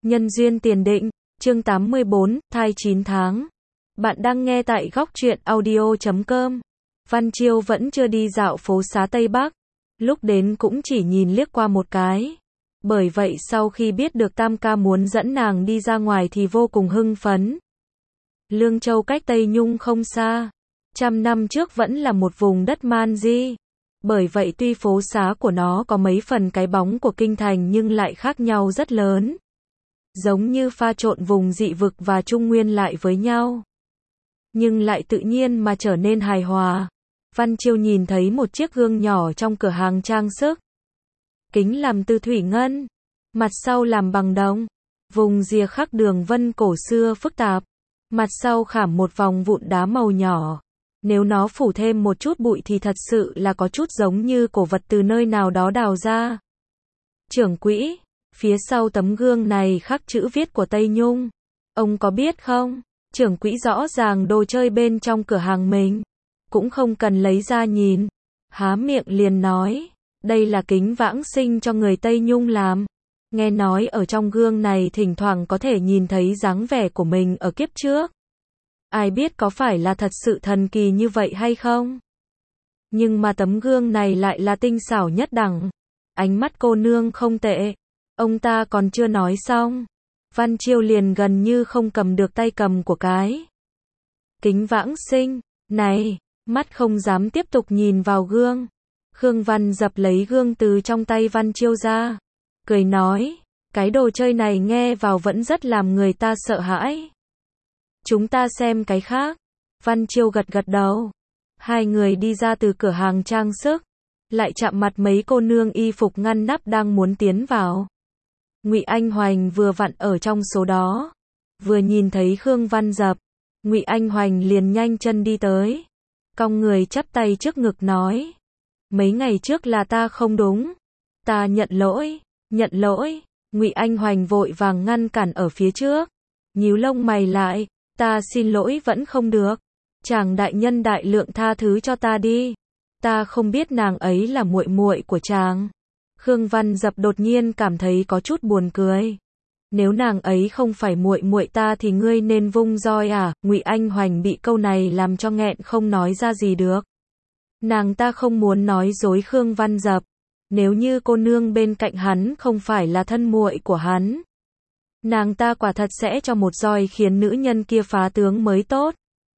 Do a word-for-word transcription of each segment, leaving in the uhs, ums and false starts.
Nhân duyên tiền định, chương tám mươi bốn, thai chín tháng. Bạn đang nghe tại góc truyện audio chấm com. Văn Chiêu vẫn chưa đi dạo phố xá Tây Bắc, lúc đến cũng chỉ nhìn liếc qua một cái. Bởi vậy sau khi biết được Tam ca muốn dẫn nàng đi ra ngoài thì vô cùng hưng phấn. Lương Châu cách Tây Nhung không xa, trăm năm trước vẫn là một vùng đất man di. Bởi vậy tuy phố xá của nó có mấy phần cái bóng của kinh thành nhưng lại khác nhau rất lớn. Giống như pha trộn vùng dị vực và trung nguyên lại với nhau. Nhưng lại tự nhiên mà trở nên hài hòa. Văn Chiêu nhìn thấy một chiếc gương nhỏ trong cửa hàng trang sức. Kính làm từ thủy ngân, mặt sau làm bằng đồng. Vùng rìa khắc đường vân cổ xưa phức tạp. Mặt sau khảm một vòng vụn đá màu nhỏ. Nếu nó phủ thêm một chút bụi thì thật sự là có chút giống như cổ vật từ nơi nào đó đào ra. Trưởng quỹ, phía sau tấm gương này khắc chữ viết của Tây Nhung. Ông có biết không? Trưởng quỹ rõ ràng đồ chơi bên trong cửa hàng mình. Cũng không cần lấy ra nhìn. Há miệng liền nói. Đây là kính vãng sinh cho người Tây Nhung làm. Nghe nói ở trong gương này thỉnh thoảng có thể nhìn thấy dáng vẻ của mình ở kiếp trước. Ai biết có phải là thật sự thần kỳ như vậy hay không? Nhưng mà tấm gương này lại là tinh xảo nhất đẳng. Ánh mắt cô nương không tệ. Ông ta còn chưa nói xong. Văn Chiêu liền gần như không cầm được tay cầm của cái kính vãng sinh này, mắt không dám tiếp tục nhìn vào gương. Khương Văn Dập lấy gương từ trong tay Văn Chiêu ra, cười nói, cái đồ chơi này nghe vào vẫn rất làm người ta sợ hãi. Chúng ta xem cái khác. Văn Chiêu gật gật đầu. Hai người đi ra từ cửa hàng trang sức, lại chạm mặt mấy cô nương y phục ngăn nắp đang muốn tiến vào. Ngụy Anh Hoành vừa vặn ở trong số đó, vừa nhìn thấy Khương Văn Dập, Ngụy Anh Hoành liền nhanh chân đi tới, cong người chắp tay trước ngực nói, mấy ngày trước là ta không đúng, ta nhận lỗi, nhận lỗi. Ngụy Anh Hoành vội vàng ngăn cản ở phía trước, nhíu lông mày lại, ta xin lỗi vẫn không được, chàng đại nhân đại lượng tha thứ cho ta đi, ta không biết nàng ấy là muội muội của chàng. Khương Văn Dập đột nhiên cảm thấy có chút buồn cười. Nếu nàng ấy không phải muội muội ta thì ngươi nên vung roi à? Ngụy Anh Hoành bị câu này làm cho nghẹn không nói ra gì được. Nàng ta không muốn nói dối Khương Văn Dập. Nếu như cô nương bên cạnh hắn không phải là thân muội của hắn, nàng ta quả thật sẽ cho một roi khiến nữ nhân kia phá tướng mới tốt.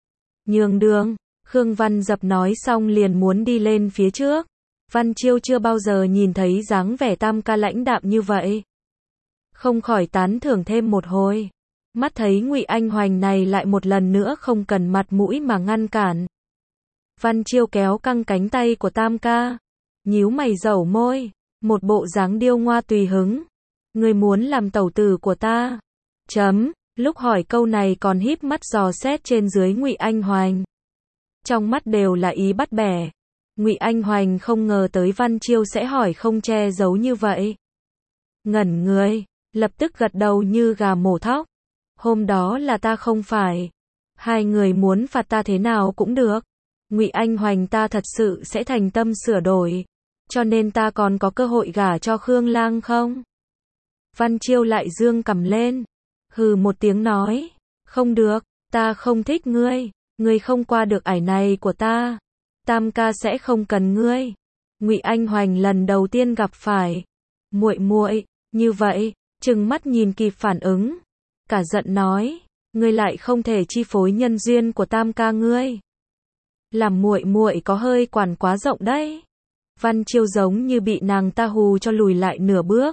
Nhường đường, Khương Văn Dập nói xong liền muốn đi lên phía trước. Văn Chiêu chưa bao giờ nhìn thấy dáng vẻ Tam ca lãnh đạm như vậy. Không khỏi tán thưởng thêm một hồi. Mắt thấy Ngụy Anh Hoành này lại một lần nữa không cần mặt mũi mà ngăn cản. Văn Chiêu kéo căng cánh tay của Tam ca, nhíu mày dẩu môi, một bộ dáng điêu ngoa tùy hứng. Ngươi muốn làm tẩu tử của ta? Chấm, lúc hỏi câu này còn híp mắt dò xét trên dưới Ngụy Anh Hoành. Trong mắt đều là ý bắt bẻ. Ngụy Anh Hoành không ngờ tới Văn Chiêu sẽ hỏi không che giấu như vậy. Ngẩn người, lập tức gật đầu như gà mổ thóc. Hôm đó là ta không phải. Hai người muốn phạt ta thế nào cũng được. Ngụy Anh Hoành ta thật sự sẽ thành tâm sửa đổi. Cho nên ta còn có cơ hội gả cho Khương Lang không? Văn Chiêu lại dương cằm lên. Hừ một tiếng nói. Không được, ta không thích ngươi. Ngươi không qua được ải này của ta. Tam ca sẽ không cần ngươi. Ngụy Anh Hoành lần đầu tiên gặp phải muội muội như vậy, trừng mắt nhìn kịp phản ứng, cả giận nói, ngươi lại không thể chi phối nhân duyên của Tam ca ngươi. Làm muội muội có hơi quản quá rộng đấy. Văn Chiêu giống như bị nàng ta hù cho lùi lại nửa bước.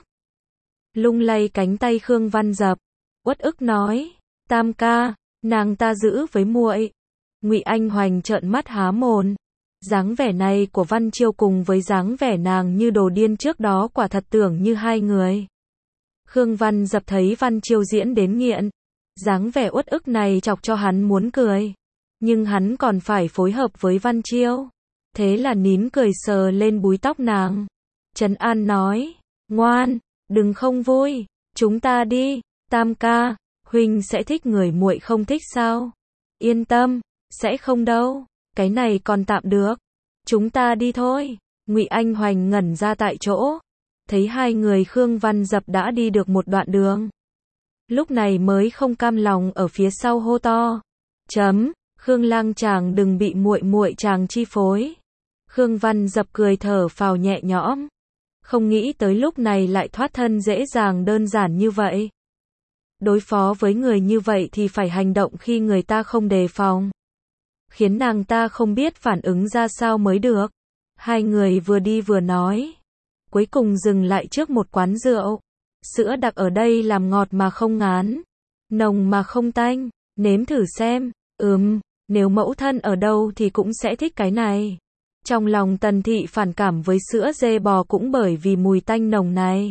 Lung lay cánh tay Khương Văn Dập, uất ức nói, Tam ca, nàng ta giữ với muội. Ngụy Anh Hoành trợn mắt há mồm. Dáng vẻ này của Văn Chiêu cùng với dáng vẻ nàng như đồ điên trước đó quả thật tưởng như hai người. Khương Văn Dập thấy Văn Chiêu diễn đến nghiện. Dáng vẻ uất ức này chọc cho hắn muốn cười. Nhưng hắn còn phải phối hợp với Văn Chiêu. Thế là nín cười sờ lên búi tóc nàng. Trấn an nói, ngoan, đừng không vui, chúng ta đi, Tam ca, huynh sẽ thích người muội không thích sao? Yên tâm, sẽ không đâu. Cái này còn tạm được. Chúng ta đi thôi. Ngụy Anh Hoành ngẩn ra tại chỗ. Thấy hai người Khương Văn Dập đã đi được một đoạn đường. lúc này mới không cam lòng ở phía sau hô to. Chấm, Khương Lang chàng đừng bị muội muội chàng chi phối. Khương Văn Dập cười thở phào nhẹ nhõm. Không nghĩ tới lúc này lại thoát thân dễ dàng đơn giản như vậy. Đối phó với người như vậy thì phải hành động khi người ta không đề phòng. Khiến nàng ta không biết phản ứng ra sao mới được. Hai người vừa đi vừa nói. Cuối cùng dừng lại trước một quán rượu. Sữa đặc ở đây làm ngọt mà không ngán. Nồng mà không tanh. Nếm thử xem. Ừm, nếu mẫu thân ở đâu thì cũng sẽ thích cái này. Trong lòng Tần Thị phản cảm với sữa dê bò cũng bởi vì mùi tanh nồng này.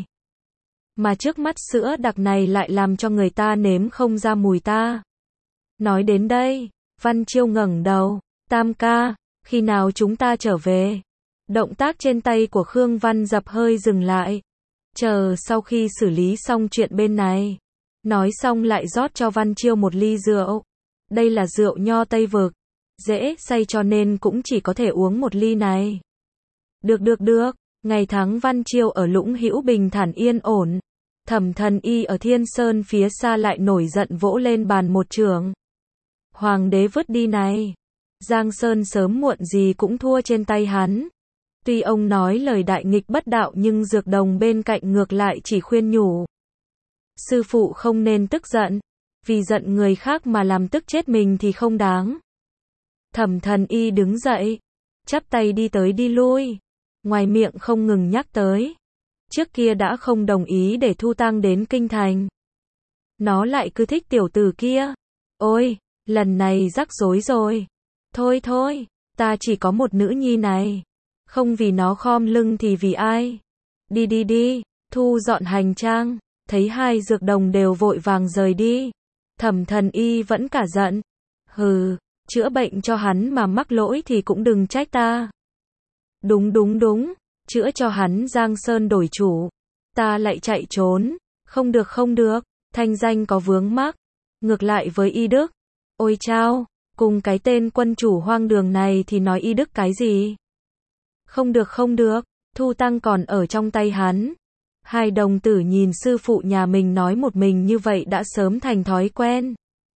Mà trước mắt sữa đặc này lại làm cho người ta nếm không ra mùi ta. Nói đến đây, Văn Chiêu ngẩng đầu. Tam ca, khi nào chúng ta trở về? Động tác trên tay của Khương Văn Dập hơi dừng lại. Chờ sau khi xử lý xong chuyện bên này. Nói xong lại rót cho Văn Chiêu một ly rượu. Đây là rượu nho Tây Vực. Dễ say cho nên cũng chỉ có thể uống một ly này. Được được được, ngày tháng Văn Chiêu ở Lũng Hữu bình thản yên ổn. Thẩm Thần Y ở Thiên Sơn phía xa lại nổi giận vỗ lên bàn một chưởng. Hoàng đế vứt đi này. Giang Sơn sớm muộn gì cũng thua trên tay hắn. Tuy ông nói lời đại nghịch bất đạo nhưng Dược Đồng bên cạnh ngược lại chỉ khuyên nhủ. Sư phụ không nên tức giận. Vì giận người khác mà làm tức chết mình thì không đáng. Thẩm Thần Y đứng dậy. Chắp tay đi tới đi lui. Ngoài miệng không ngừng nhắc tới. Trước kia đã không đồng ý để Thu Tang đến kinh thành. Nó lại cứ thích tiểu tử kia. Ôi, lần này rắc rối rồi. Thôi thôi, ta chỉ có một nữ nhi này. Không vì nó khom lưng thì vì ai? Đi đi đi, thu dọn hành trang. Thấy hai Dược Đồng đều vội vàng rời đi. Thẩm Thần Y vẫn cả giận. Hừ, chữa bệnh cho hắn mà mắc lỗi thì cũng đừng trách ta. Đúng đúng đúng, chữa cho hắn Giang Sơn đổi chủ. Ta lại chạy trốn. Không được không được, thanh danh có vướng mắc. Ngược lại với Y Đức. Ôi chao, cùng cái tên quân chủ hoang đường này thì nói Y Đức cái gì? Không được không được, Thu Tang còn ở trong tay hắn. Hai đồng tử nhìn sư phụ nhà mình nói một mình như vậy đã sớm thành thói quen.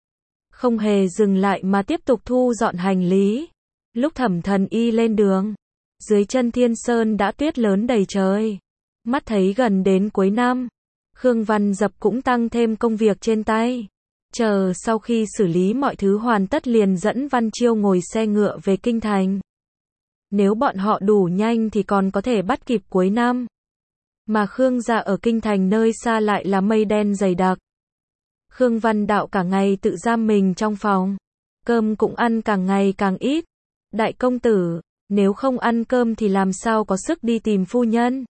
Không hề dừng lại mà tiếp tục thu dọn hành lý. Lúc Thẩm Thần Y lên đường, dưới chân Thiên Sơn đã tuyết lớn đầy trời. Mắt thấy gần đến cuối năm, Khương Văn Dập cũng tăng thêm công việc trên tay. Chờ sau khi xử lý mọi thứ hoàn tất liền dẫn Văn Chiêu ngồi xe ngựa về kinh thành. Nếu bọn họ đủ nhanh thì còn có thể bắt kịp cuối năm. Mà Khương gia ở kinh thành nơi xa lại là mây đen dày đặc. Khương Văn Đạo cả ngày tự giam mình trong phòng. Cơm cũng ăn càng ngày càng ít. Đại công tử, nếu không ăn cơm thì làm sao có sức đi tìm phu nhân.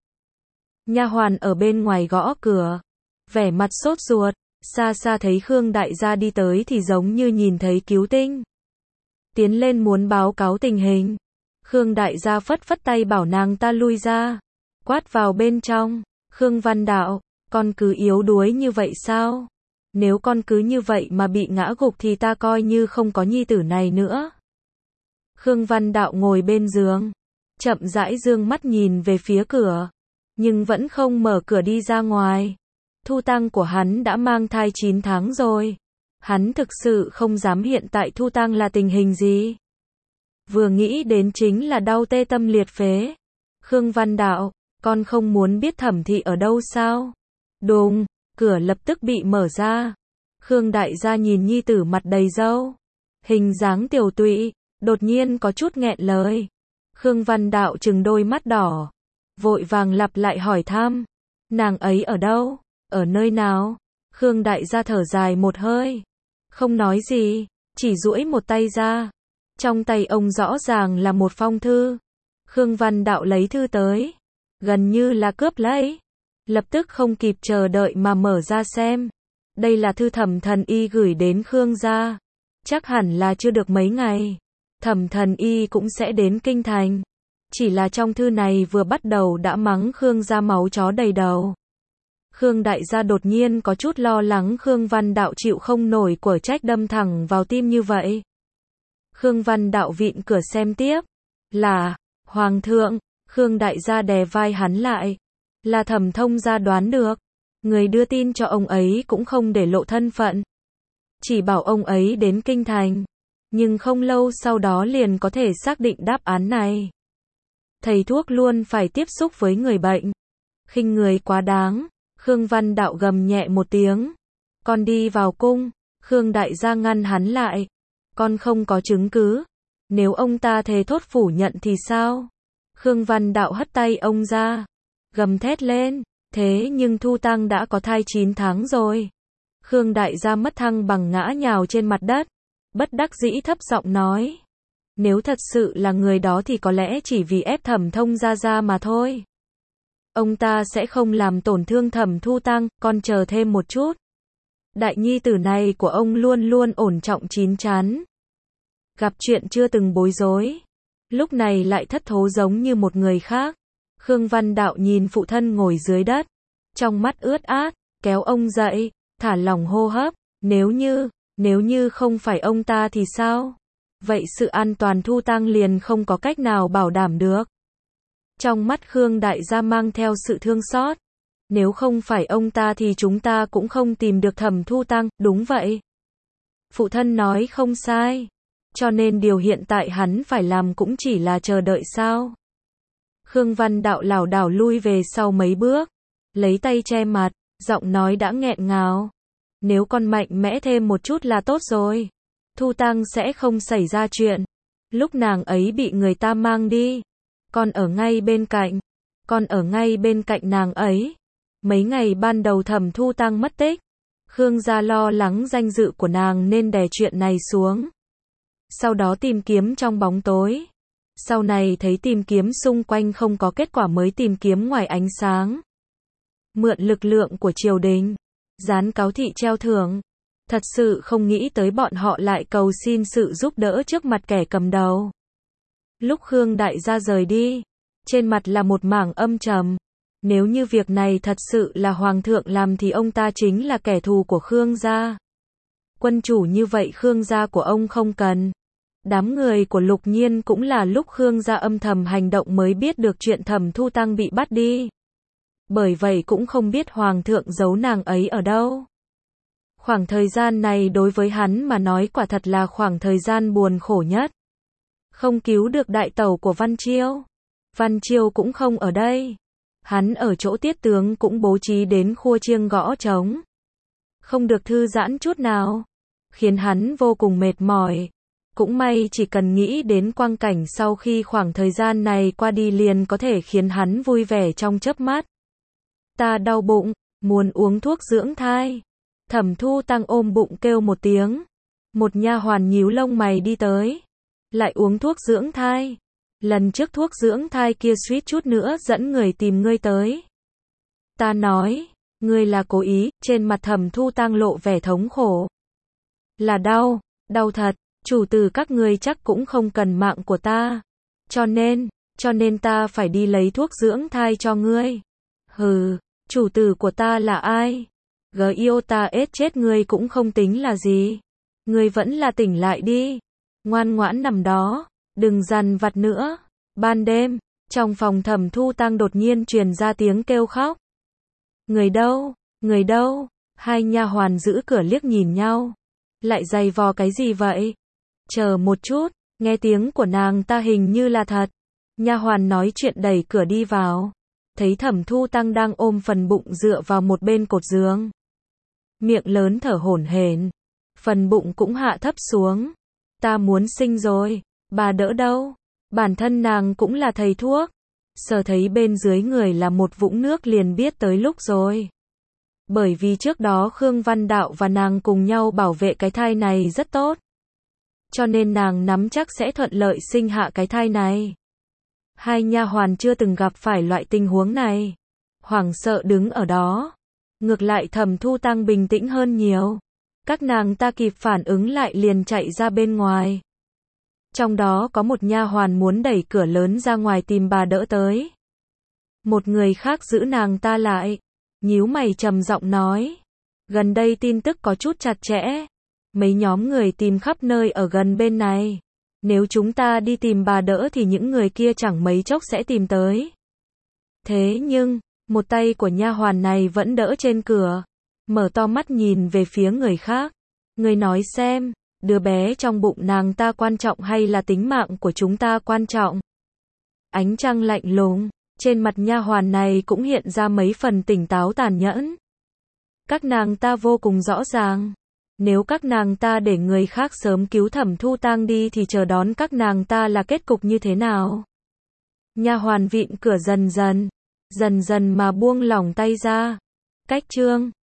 Nha hoàn ở bên ngoài gõ cửa. Vẻ mặt sốt ruột. Xa xa thấy Khương đại gia đi tới thì giống như nhìn thấy cứu tinh. Tiến lên muốn báo cáo tình hình. Khương đại gia phất phất tay bảo nàng ta lui ra. Quát vào bên trong. Khương Văn Đạo, con cứ yếu đuối như vậy sao? Nếu con cứ như vậy mà bị ngã gục thì ta coi như không có nhi tử này nữa. Khương Văn Đạo ngồi bên giường. Chậm rãi dương mắt nhìn về phía cửa. Nhưng vẫn không mở cửa đi ra ngoài. Thu Tang của hắn đã mang thai chín tháng rồi. Hắn thực sự không dám hiện tại Thu Tang là tình hình gì. Vừa nghĩ đến chính là đau tê tâm liệt phế. Khương Văn Đạo, con không muốn biết Thẩm thị ở đâu sao? Đùng, cửa lập tức bị mở ra. Khương đại gia nhìn nhi tử mặt đầy râu. Hình dáng tiểu tụy, đột nhiên có chút nghẹn lời. Khương Văn Đạo trừng đôi mắt đỏ. Vội vàng lặp lại hỏi thăm. Nàng ấy ở đâu? Ở nơi nào? Khương đại gia thở dài một hơi. Không nói gì, chỉ duỗi một tay ra. Trong tay ông rõ ràng là một phong thư. Khương Văn Đạo lấy thư tới. Gần như là cướp lấy. Lập tức không kịp chờ đợi mà mở ra xem. Đây là thư Thẩm Thần Y gửi đến Khương gia. Chắc hẳn là chưa được mấy ngày. Thẩm Thần Y cũng sẽ đến kinh thành. Chỉ là trong thư này vừa bắt đầu đã mắng Khương gia máu chó đầy đầu. Khương đại gia đột nhiên có chút lo lắng Khương Văn Đạo chịu không nổi của trách đâm thẳng vào tim như vậy. Khương Văn Đạo vịn cửa xem tiếp. Là, Hoàng thượng, Khương đại gia đè vai hắn lại. Là Thẩm thông gia đoán được. Người đưa tin cho ông ấy cũng không để lộ thân phận. Chỉ bảo ông ấy đến kinh thành. Nhưng không lâu sau đó liền có thể xác định đáp án này. Thầy thuốc luôn phải tiếp xúc với người bệnh. Khinh người quá đáng. Khương Văn Đạo gầm nhẹ một tiếng. Con đi vào cung. Khương đại gia ngăn hắn lại. Con không có chứng cứ. Nếu ông ta thề thốt phủ nhận thì sao? Khương Văn Đạo hất tay ông ra. Gầm thét lên. Thế nhưng Thu Tăng đã có thai chín tháng rồi. Khương đại gia mất thăng bằng ngã nhào trên mặt đất. Bất đắc dĩ thấp giọng nói. Nếu thật sự là người đó thì có lẽ chỉ vì ép Thẩm Thông gia gia mà thôi. Ông ta sẽ không làm tổn thương Thẩm Thu Tăng, con chờ thêm một chút. Đại nhi tử này của ông luôn luôn ổn trọng chín chắn. Gặp chuyện chưa từng bối rối. Lúc này lại thất thố giống như một người khác. Khương Văn Đạo nhìn phụ thân ngồi dưới đất. Trong mắt ướt át, kéo ông dậy, thả lỏng hô hấp. Nếu như, nếu như không phải ông ta thì sao? Vậy sự an toàn Thu Tăng liền không có cách nào bảo đảm được. Trong mắt Khương đại gia mang theo sự thương xót. Nếu không phải ông ta thì chúng ta cũng không tìm được Thẩm Thu Tăng, đúng vậy. Phụ thân nói không sai. Cho nên điều hiện tại hắn phải làm cũng chỉ là chờ đợi sao. Khương Văn Đạo lảo đảo lui về sau mấy bước. Lấy tay che mặt, giọng nói đã nghẹn ngào. Nếu con mạnh mẽ thêm một chút là tốt rồi. Thu Tăng sẽ không xảy ra chuyện. Lúc nàng ấy bị người ta mang đi. Con ở ngay bên cạnh. Con ở ngay bên cạnh nàng ấy. Mấy ngày ban đầu Thẩm Thu Tăng mất tích. Khương gia lo lắng danh dự của nàng nên đè chuyện này xuống. Sau đó tìm kiếm trong bóng tối. Sau này thấy tìm kiếm xung quanh không có kết quả mới tìm kiếm ngoài ánh sáng. Mượn lực lượng của triều đình. Dán cáo thị treo thưởng. Thật sự không nghĩ tới bọn họ lại cầu xin sự giúp đỡ trước mặt kẻ cầm đầu. Lúc Khương đại gia rời đi, trên mặt là một mảng âm trầm. Nếu như việc này thật sự là hoàng thượng làm thì ông ta chính là kẻ thù của Khương gia. Quân chủ như vậy Khương gia của ông không cần. Đám người của Lục Nhiên cũng là lúc Khương gia âm thầm hành động mới biết được chuyện Thẩm Thu Tăng bị bắt đi. Bởi vậy cũng không biết hoàng thượng giấu nàng ấy ở đâu. Khoảng thời gian này đối với hắn mà nói quả thật là khoảng thời gian buồn khổ nhất. Không cứu được đại tẩu của Văn Chiêu. Văn Chiêu cũng không ở đây. Hắn ở chỗ tiết tướng cũng bố trí đến khua chiêng gõ trống. Không được thư giãn chút nào. Khiến hắn vô cùng mệt mỏi. Cũng may chỉ cần nghĩ đến quang cảnh sau khi khoảng thời gian này qua đi liền có thể khiến hắn vui vẻ trong chớp mắt. Ta đau bụng, muốn uống thuốc dưỡng thai. Thẩm Thu Tăng ôm bụng kêu một tiếng. Một nha hoàn nhíu lông mày đi tới. Lại uống thuốc dưỡng thai. Lần trước thuốc dưỡng thai kia suýt chút nữa dẫn người tìm ngươi tới. Ta nói, ngươi là cố ý, trên mặt Thẩm Thu Tăng lộ vẻ thống khổ. Là đau, đau thật, chủ tử các ngươi chắc cũng không cần mạng của ta. Cho nên, cho nên ta phải đi lấy thuốc dưỡng thai cho ngươi. Hừ, chủ tử của ta là ai? Giota ết chết ngươi cũng không tính là gì. Ngươi vẫn là tỉnh lại đi. Ngoan ngoãn nằm đó, đừng dằn vặt nữa. Ban đêm, trong phòng Thẩm Thu Tăng đột nhiên truyền ra tiếng kêu khóc. Người đâu? Người đâu? Hai nha hoàn giữ cửa liếc nhìn nhau. Lại giày vò cái gì vậy? Chờ một chút, nghe tiếng của nàng ta hình như là thật. Nha hoàn nói chuyện đẩy cửa đi vào. Thấy Thẩm Thu Tăng đang ôm phần bụng dựa vào một bên cột giường. Miệng lớn thở hổn hển. Phần bụng cũng hạ thấp xuống. Ta muốn sinh rồi. Bà đỡ đâu? Bản thân nàng cũng là thầy thuốc. Sờ thấy bên dưới người là một vũng nước liền biết tới lúc rồi. Bởi vì trước đó Khương Văn Đạo và nàng cùng nhau bảo vệ cái thai này rất tốt. Cho nên nàng nắm chắc sẽ thuận lợi sinh hạ cái thai này. Hai nha hoàn chưa từng gặp phải loại tình huống này. Hoảng sợ đứng ở đó. Ngược lại Thẩm Thu Tăng bình tĩnh hơn nhiều. Các nàng ta kịp phản ứng lại liền chạy ra bên ngoài. Trong đó có một nha hoàn muốn đẩy cửa lớn ra ngoài tìm bà đỡ tới. Một người khác giữ nàng ta lại. Nhíu mày trầm giọng nói. Gần đây tin tức có chút chặt chẽ. Mấy nhóm người tìm khắp nơi ở gần bên này. Nếu chúng ta đi tìm bà đỡ thì những người kia chẳng mấy chốc sẽ tìm tới. Thế nhưng, Một tay của nha hoàn này vẫn đỡ trên cửa, mở to mắt nhìn về phía người khác. Người nói xem, đứa bé trong bụng nàng ta quan trọng hay là tính mạng của chúng ta quan trọng? Ánh trăng lạnh lùng, trên mặt nha hoàn này cũng hiện ra mấy phần tỉnh táo tàn nhẫn. Các nàng ta vô cùng rõ ràng. Nếu các nàng ta để người khác sớm cứu Thẩm Thu Tang đi thì chờ đón các nàng ta là kết cục như thế nào? Nha hoàn vịn cửa dần dần, dần dần mà buông lỏng tay ra. Cách chương